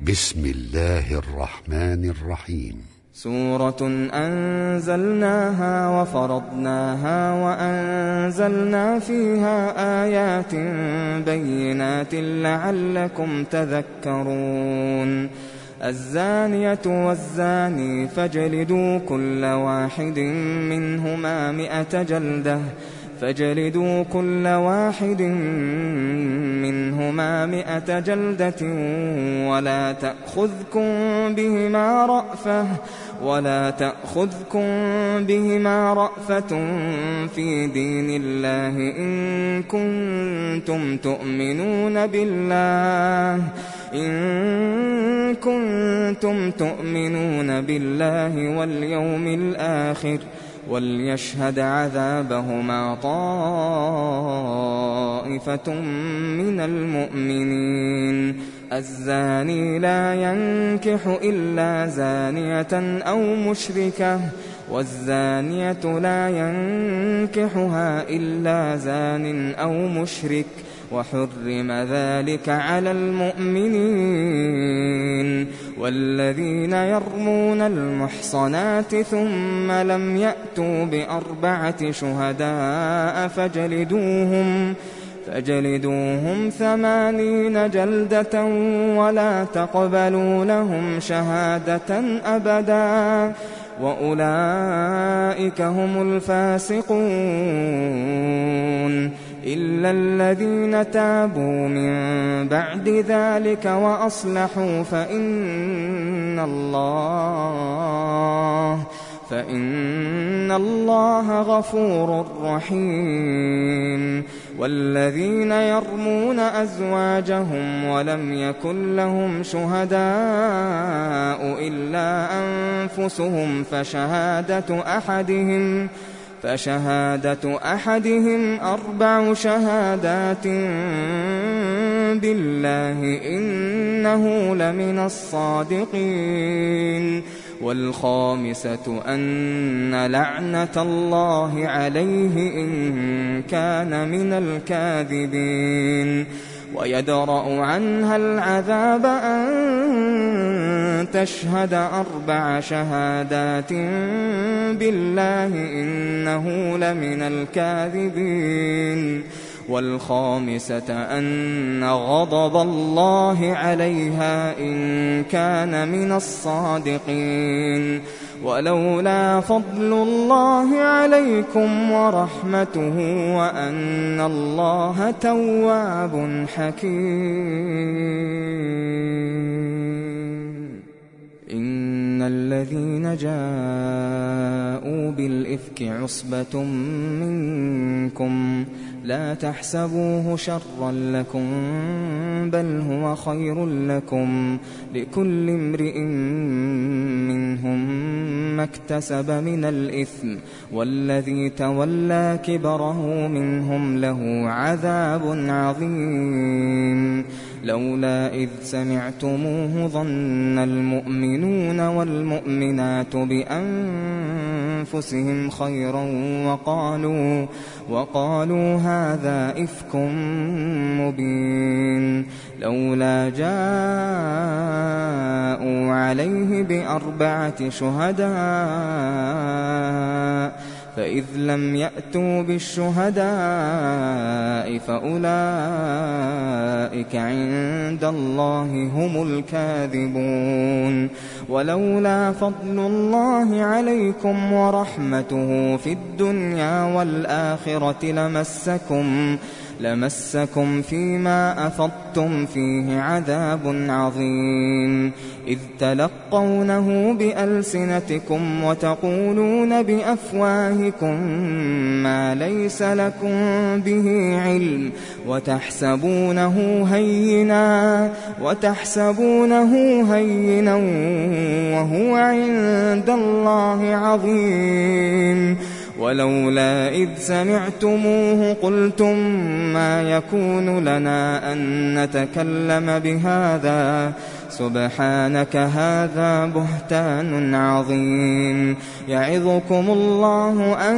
بسم الله الرحمن الرحيم. سورة أنزلناها وفرضناها وأنزلنا فيها آيات بينات لعلكم تذكرون. الزانية والزاني فاجلدوا كل واحد منهما 100 جلدة ولا تأخذكم بهما رأفة في دين الله إن كنتم تؤمنون بالله واليوم الآخر، وليشهد عذابهما طائفة من المؤمنين. الزاني لا ينكح إلا زانية أو مشركة، والزانية لا ينكحها إلا زان أو مشرك، وحرم ذلك على المؤمنين. والذين يرمون المحصنات ثم لم يأتوا ب4 شهداء فاجلدوهم 80 جلدة ولا تقبلوا لهم شهادة أبدا، وأولئك هم الفاسقون. إلا الذين تابوا من بعد ذلك وأصلحوا فإن الله غفور رحيم. والذين يرمون أزواجهم ولم يكن لهم شهداء إلا أنفسهم فشهادة أحدهم 4 شهادات بالله إنه لمن الصادقين. والخامسة أن لعنة الله عليه إن كان من الكاذبين. ويدرأ عنها العذاب أن تشهد 4 شهادات بالله إنه لمن الكاذبين. والخامسة أن غضب الله عليها إن كان من الصادقين. ولولا فضل الله عليكم ورحمته وأن الله تواب حكيم. إن الذين جاءوا بالإفك عصبة منكم لا تحسبوه شرا لكم بل هو خير لكم، لكل امرئ منهم ما اكتسب من الإثم، والذي تولى كبره منهم له عذاب عظيم. لولا إذ سمعتموه ظن المؤمنون والمؤمنات بأنفسهم خيرا وقالوا هذا إفك مبين. لولا جاءوا عليه ب4 شهداء فإذ لم يأتوا بالشهداء فأولئك عند الله هم الكاذبون. ولولا فضل الله عليكم ورحمته في الدنيا والآخرة لمسكم فيما أفضتم فيه عذاب عظيم. إذ تلقونه بألسنتكم وتقولون بأفواهكم ما ليس لكم به علم وتحسبونه هينا وهو عند الله عظيم. ولولا إذ سمعتموه قلتم ما يكون لنا أن نتكلم بهذا سبحانك هذا بهتان عظيم. يعظكم الله أن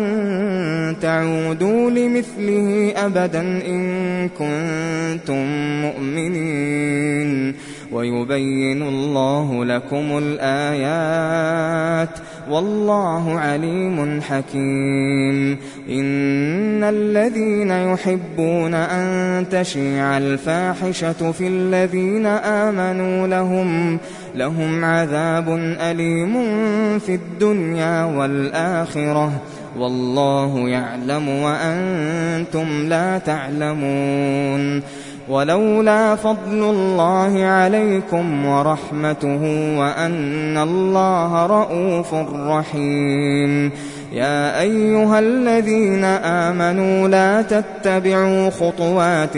تعودوا لمثله أبدا إن كنتم مؤمنين. ويبين الله لكم الآيات والله عليم حكيم. إن الذين يحبون أن تشيع الفاحشة في الذين آمنوا لهم عذاب أليم في الدنيا والآخرة والله يعلم وأنتم لا تعلمون. ولولا فضل الله عليكم ورحمته وأن الله رءوف رحيم. يا أيها الذين آمنوا لا تتبعوا خطوات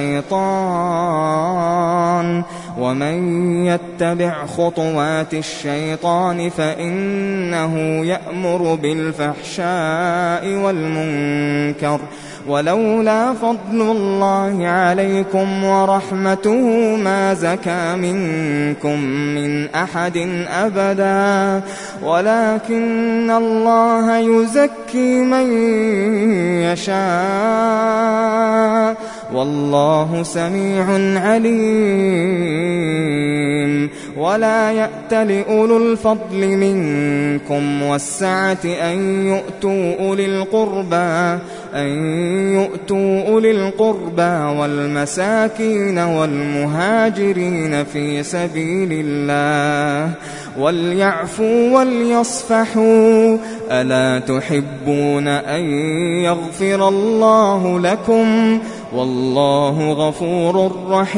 الشيطان ومن يتبع خطوات الشيطان فإنه يأمر بالفحشاء والمنكر. ولولا فضل الله عليكم ورحمته ما زكى منكم من أحد أبدا ولكن الله يزكي من يشاء والله سميع عليم. ولا يأت لأولو الفضل منكم والسعة أن يؤتوا أولي القربى والمساكين والمهاجرين في سبيل الله وليعفوا وليصفحوا. ألا تحبون أن يغفر الله لكم والله غفور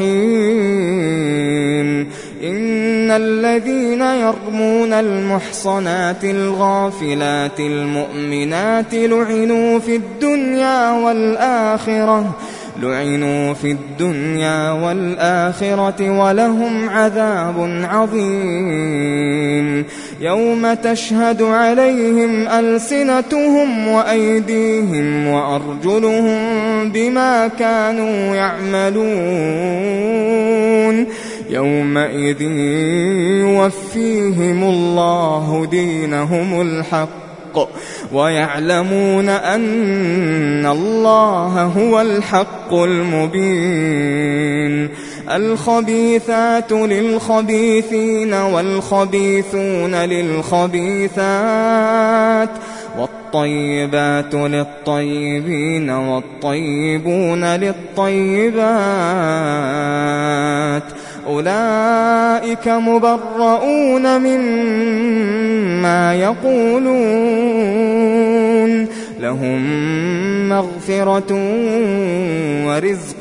رحيم. إن الذين يرمون المحصنات الغافلات المؤمنات لعنوا في الدنيا والآخرة ولهم عذاب عظيم. يوم تشهد عليهم ألسنتهم وأيديهم وأرجلهم بما كانوا يعملون. يومئذ يوفيهم الله دينهم الحق ويعلمون أن الله هو الحق المبين. الخبيثات للخبيثين والخبيثون للخبيثات والطيبات للطيبين والطيبون للطيبات أولئك مبرؤون مما يقولون لهم مغفرة ورزق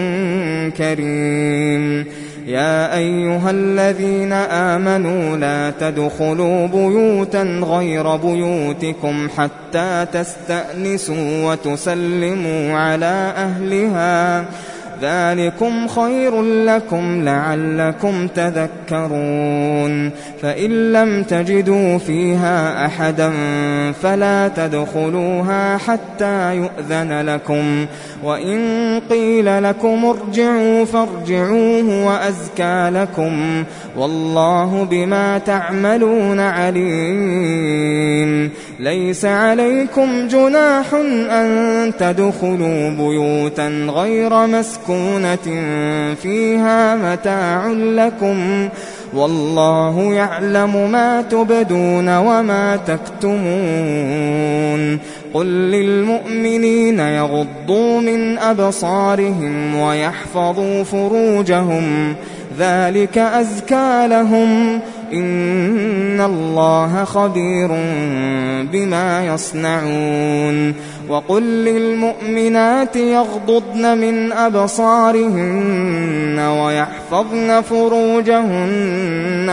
كريم. يا أيها الذين آمنوا لا تدخلوا بيوتا غير بيوتكم حتى تستأنسوا وتسلموا على أهلها ذلكم خير لكم لعلكم تذكرون. فإن لم تجدوا فيها أحدا فلا تدخلوها حتى يؤذن لكم وإن قيل لكم ارجعوا فارجعوا هو أزكى لكم والله بما تعملون عليم. ليس عليكم جناح أن تدخلوا بيوتا غير مسكونة فيها متاع لكم والله يعلم ما تبدون وما تكتمون. قل للمؤمنين يغضوا من أبصارهم ويحفظوا فروجهم ذلك أزكى لهم إن الله خبير بما يصنعون. وقل للمؤمنات يغضضن من أبصارهن ويحفظن فروجهن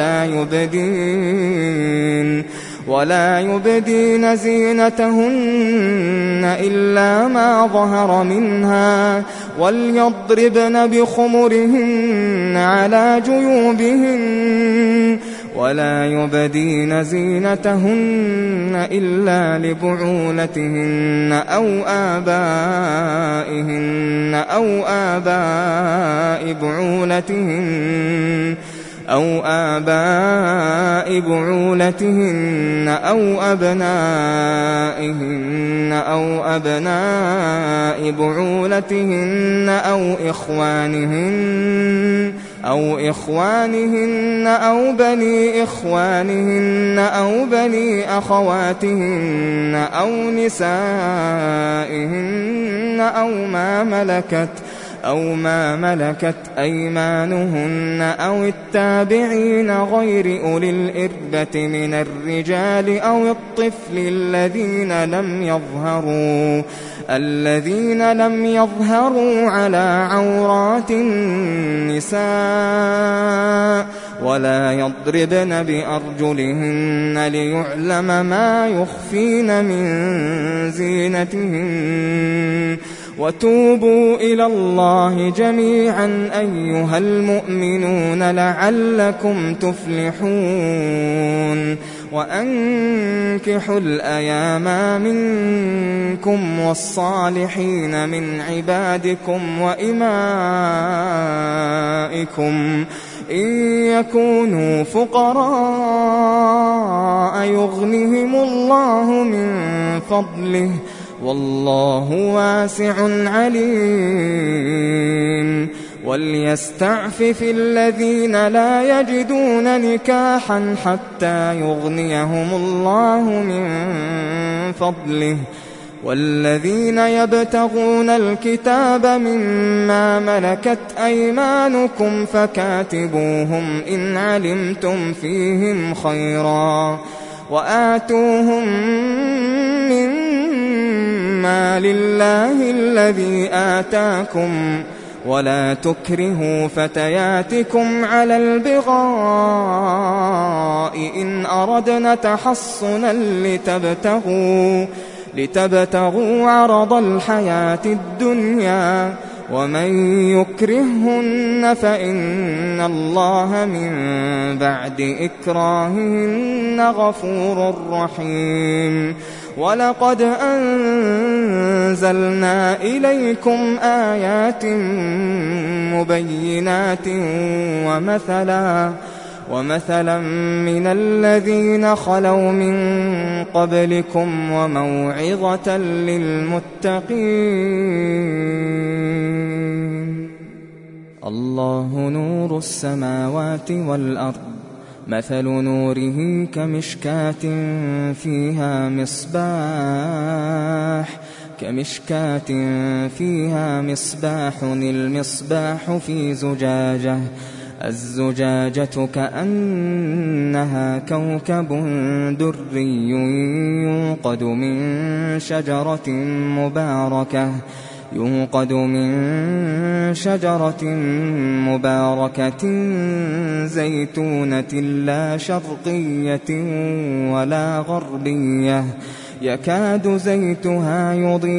ولا يبدين زينتهن إلا ما ظهر منها وليضربن بخمرهن على جيوبهن ولا يبدين زينتهن إلا لبعولتهن أو آباء بعولتهن أو أبنائهن أو أبناء بعولتهن أو إخوانهن أو بني إخوانهن أو بني أخواتهن أو نسائهن أو ما ملكت أيمانهن أو التابعين غير أولي الإربة من الرجال أو الطفل الذين لم يظهروا على عورات النساء ولا يضربن بأرجلهن ليعلم ما يخفين من زينتهن وتوبوا إلى الله جميعا أيها المؤمنون لعلكم تفلحون وأنكحوا الأيام منكم والصالحين من عبادكم وإمائكم إن يكونوا فقراء يغنهم الله من فضله والله واسع عليم وليستعفف الذين لا يجدون نكاحا حتى يغنيهم الله من فضله والذين يبتغون الكتاب مما ملكت أيمانكم فكاتبوهم إن علمتم فيهم خيرا وآتوهم مما لله الذي آتاكم ولا تكرهوا فتياتكم على البغاء إن أردنا تحصنا لتبتغوا عرض الحياة الدنيا ومن يكرههن فإن الله من بعد إكراههن غفور رحيم ولقد أنزلنا إليكم آيات مبينات ومثلا من الذين خلوا من قبلكم وموعظة للمتقين الله نور السماوات والأرض مثل نوره كمشكاة فيها مصباح المصباح في زجاجة الزجاجة كأنها كوكب دري يوقد من شجرة مباركة زيتونة لا شرقية ولا غربية يكاد زيتها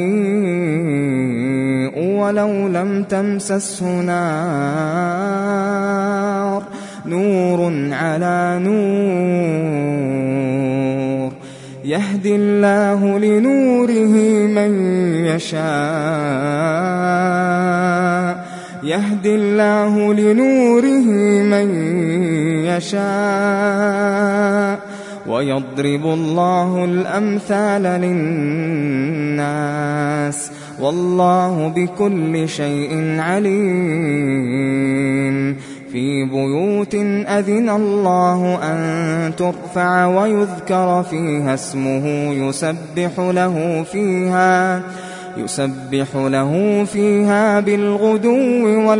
يضيء ولو لم تمسسه نار نور على نور يهدي الله لنوره من يشاء ويضرب الله الأمثال للناس والله بكل شيء عليم في بيوت أذن الله أن ترفع ويذكر فيها اسمه يسبح له فيها بالغدو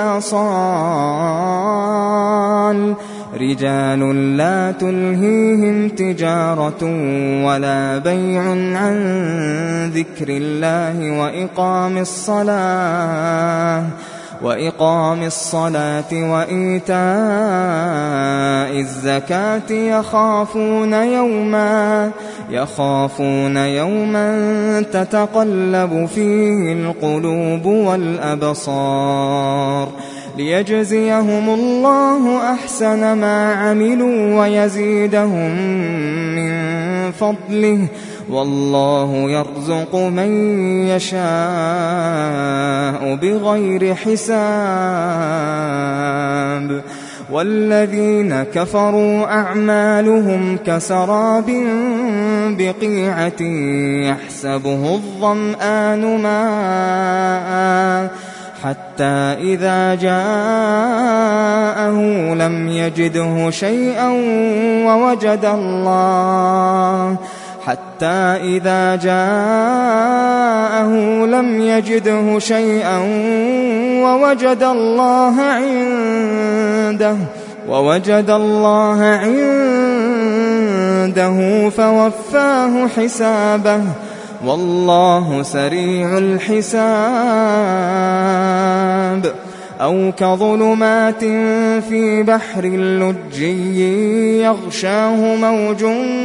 والآصال رجال لا تلهيهم تجارة ولا بيع عن ذكر الله وإقام الصلاة وإيتاء الزكاة يخافون يوما تتقلب فيه القلوب والأبصار ليجزيهم الله أحسن ما عملوا ويزيدهم من فضله والله يرزق من يشاء بغير حساب والذين كفروا أعمالهم كسراب بقيعة يحسبه الظمآن ماء حتى إذا جاءه لم يجده شيئا ووجد الله عنده فوفاه حسابه والله سريع الحساب. أو كظلمات في بحر اللجي يغشاه موج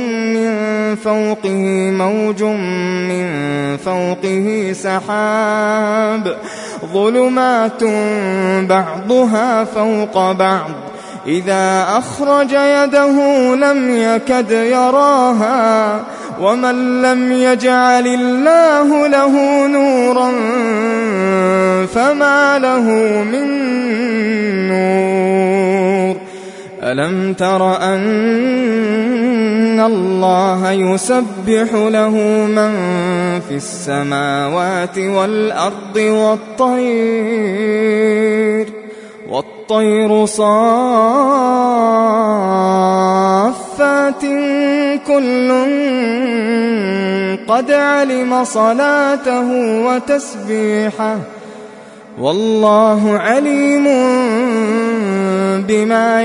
من فوقه سحاب ظلمات بعضها فوق بعض إذا أخرج يده لم يكد يراها ومن لم يجعل الله له نورا فما له من نور. ألم تر أن الله يسبح له من في السماوات والأرض والطير صافات كل قد علم صلاته وتسبيحه والله عليم بما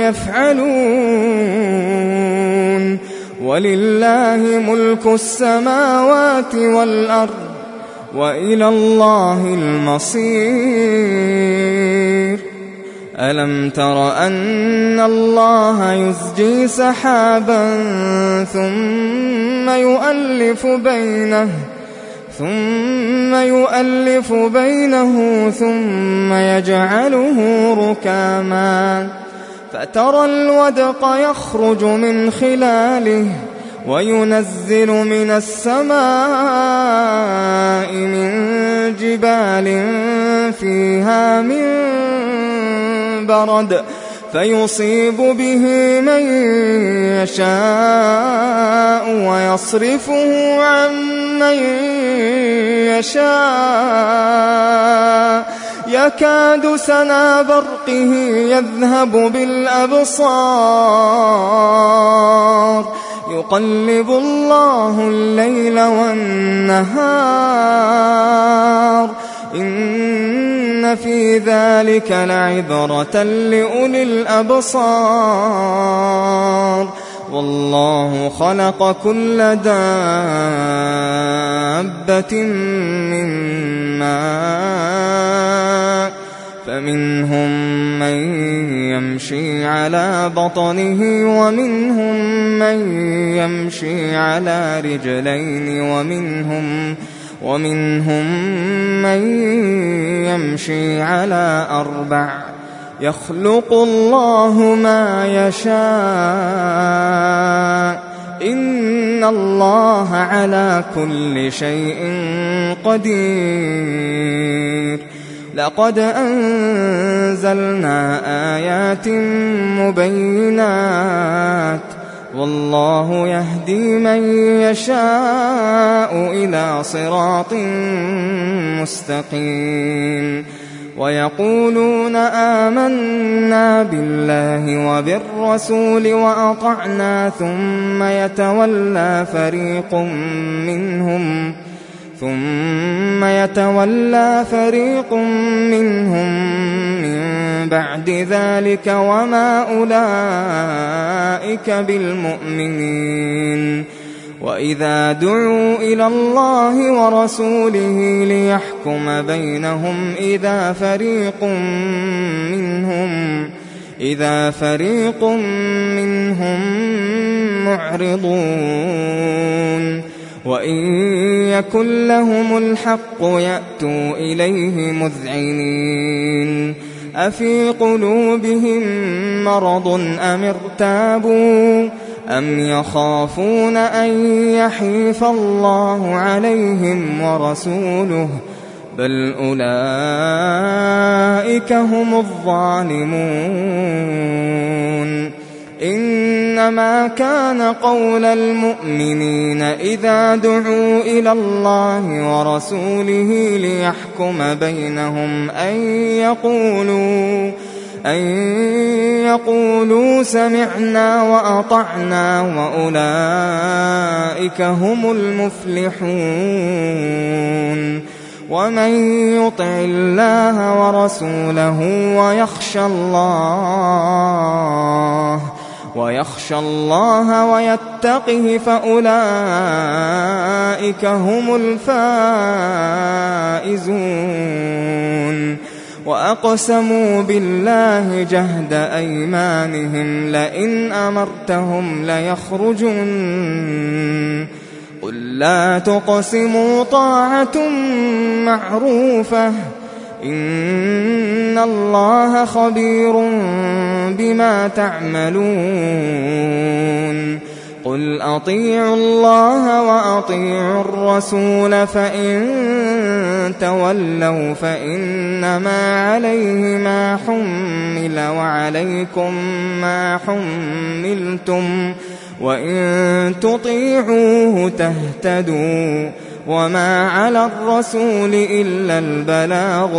يفعلون. ولله ملك السماوات والأرض وإلى الله المصير. ألم تر أن الله يزجي سحابا ثم يؤلف بينه ثم يجعله ركاما فترى الودق يخرج من خلاله وينزل من السماء من جبال فيها من برد فيصيب به من يشاء ويصرفه عن من يشاء يكاد سنا برقه يذهب بالأبصار يقلب الله الليل والنهار إن في ذلك لعبرة لأولي الأبصار. والله خلق كل دابة من ماء فمنهم من يمشي على بطنه ومنهم من يمشي على رجلين ومنهم من يمشي على 4 يخلق الله ما يشاء إن الله على كل شيء قدير. لقد أنزلنا آيات مبينات والله يهدي من يشاء إلى صراط مستقيم. ويقولون آمنا بالله وبالرسول وأطعنا ثم يتولى فريق منهم من بعد ذلك وما أولئك بالمؤمنين. وإذا دعوا إلى الله ورسوله ليحكم بينهم إذا فريق منهم معرضون. وإن يكن لهم الحق يأتوا إليه مذعنين. أفي قلوبهم مرض أم ارتابوا أم يخافون أن يحيف الله عليهم ورسوله بل أولئك هم الظالمون. إنما كان قول المؤمنين إذا دعوا إلى الله ورسوله ليحكم بينهم أن يقولوا سمعنا وأطعنا وأولئك هم المفلحون. ومن يطع الله ورسوله ويخشى الله ويتقه فأولئك هم الفائزون. وأقسموا بالله جهد أيمانهم لئن أمرتهم ليخرجن قل لا تقسموا طاعة معروفة إن الله خبير بما تعملون. قل أطيعوا الله وأطيعوا الرسول فإن تولوا فإنما عليه ما حمل وعليكم ما حملتم وإن تطيعوه تهتدوا وما على الرسول إلا البلاغ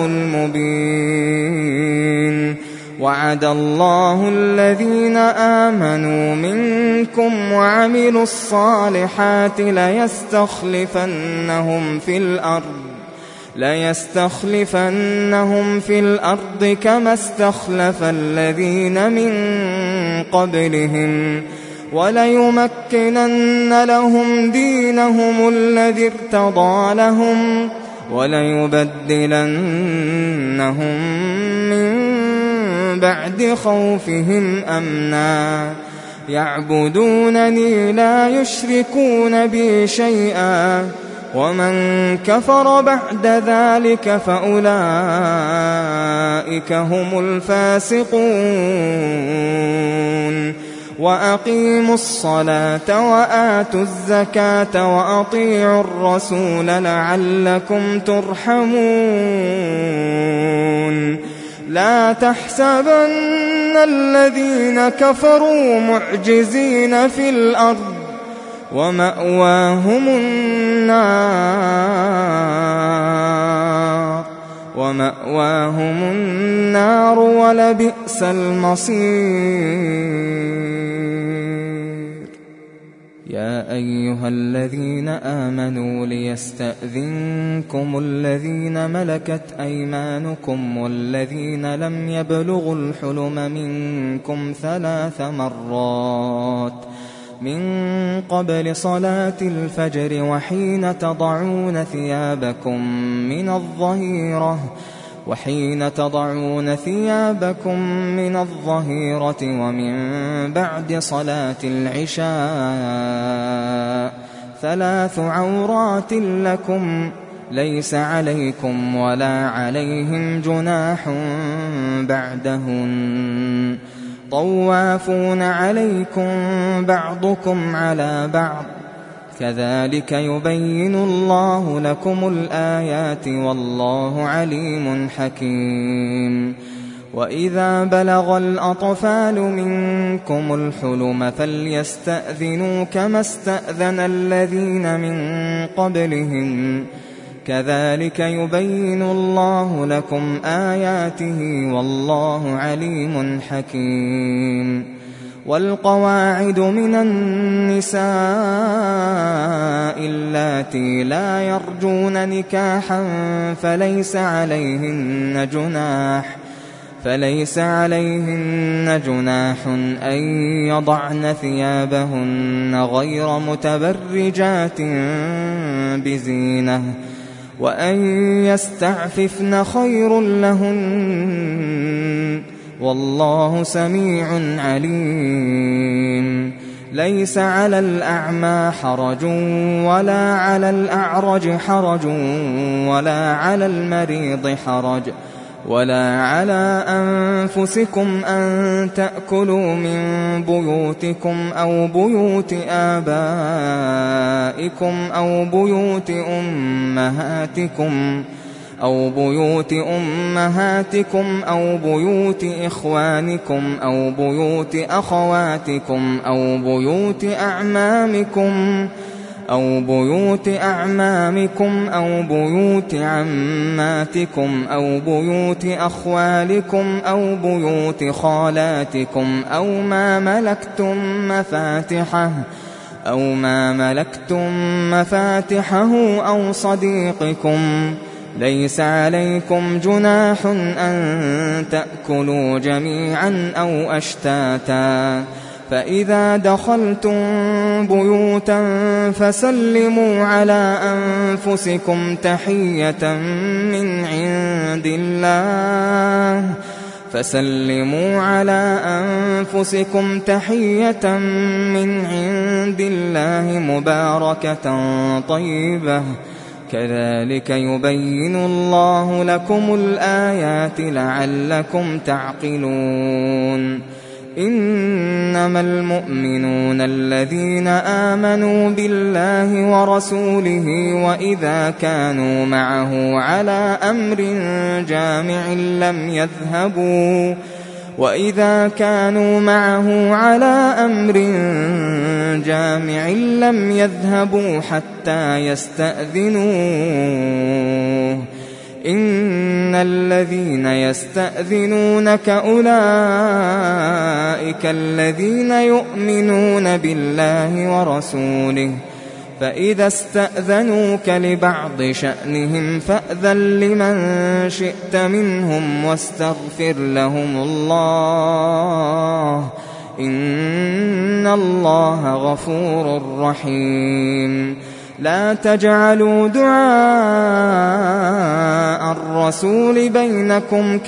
المبين. وعد الله الذين آمنوا منكم وعملوا الصالحات ليستخلفنهم في الأرض كما استخلف الذين من قبلهم وليمكنن لهم دينهم الذي ارتضى لهم وليبدلنهم من بعد خوفهم أمنا يعبدونني لا يشركون بي شيئا ومن كفر بعد ذلك فأولئك هم الفاسقون. وأقيموا الصلاة وآتوا الزكاة وأطيعوا الرسول لعلكم ترحمون. لا تحسبن الذين كفروا معجزين في الأرض ومأواهم النار ولبئس المصير. يا أيها الذين آمنوا ليستأذنكم الذين ملكت أيمانكم والذين لم يبلغوا الحلم منكم 3 مرات من قبل صلاة الفجر وحين تضعون ثيابكم من الظهيرة ومن بعد صلاة العشاء 3 عورات لكم ليس عليكم ولا عليهم جناح بعدهن طوافون عليكم بعضكم على بعض كذلك يبين الله لكم الآيات والله عليم حكيم. وإذا بلغ الأطفال منكم الحلم فليستأذنوا كما استأذن الذين من قبلهم كذلك يبين الله لكم آياته والله عليم حكيم. والقواعد من النساء اللاتي لا يرجون نكاحا فليس عليهن جناح أن يضعن ثيابهن غير متبرجات بزينة وأن يستعففن خير لهن والله سميع عليم. ليس على الأعمى حرج ولا على الأعرج حرج ولا على المريض حرج ولا على أنفسكم أن تأكلوا من بيوتكم أو بيوت آبائكم أو بيوت أمهاتكم أو بيوت أمهاتكم أو بيوت إخوانكم أو بيوت أخواتكم أو بيوت أعمامكم أو بيوت عماتكم أو بيوت أخوالكم أو بيوت خالاتكم أو ما ملكتم مفاتحه أو صديقكم. ليس عليكم جناح أن تأكلوا جميعا أو أشتاتا. فإذا دخلتم بيوتا فسلموا على أنفسكم تحية من عند الله مباركة طيبة. كذلك يبين الله لكم الآيات لعلكم تعقلون. إنما المؤمنون الذين آمنوا بالله ورسوله وإذا كانوا معه على أمر جامع لم يذهبوا حتى يستأذنوه. إن الذين يستأذنونك أولئك الذين يؤمنون بالله ورسوله، فإذا استأذنوك لبعض شأنهم فأذن لمن شئت منهم واستغفر لهم الله، إن الله غفور رحيم. لا تجعلوا دعاء الرسول بينكم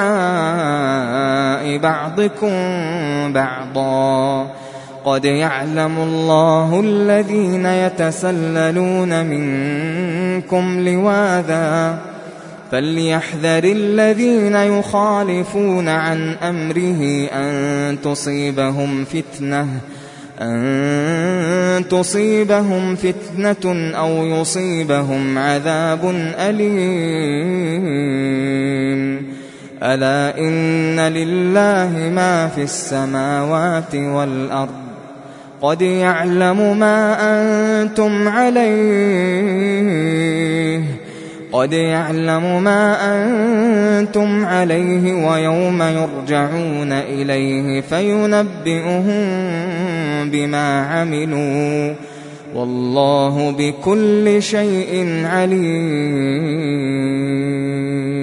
كدعاء بعضكم بعضا. قد يعلم الله الذين يتسللون منكم لواذا، فليحذر الذين يخالفون عن أمره أن تصيبهم فتنة أو يصيبهم عذاب أليم. ألا إن لله ما في السماوات والأرض. قد يعلم ما أنتم عليه ويوم يرجعون إليه فينبئهم بما عملوا، والله بكل شيء عليم.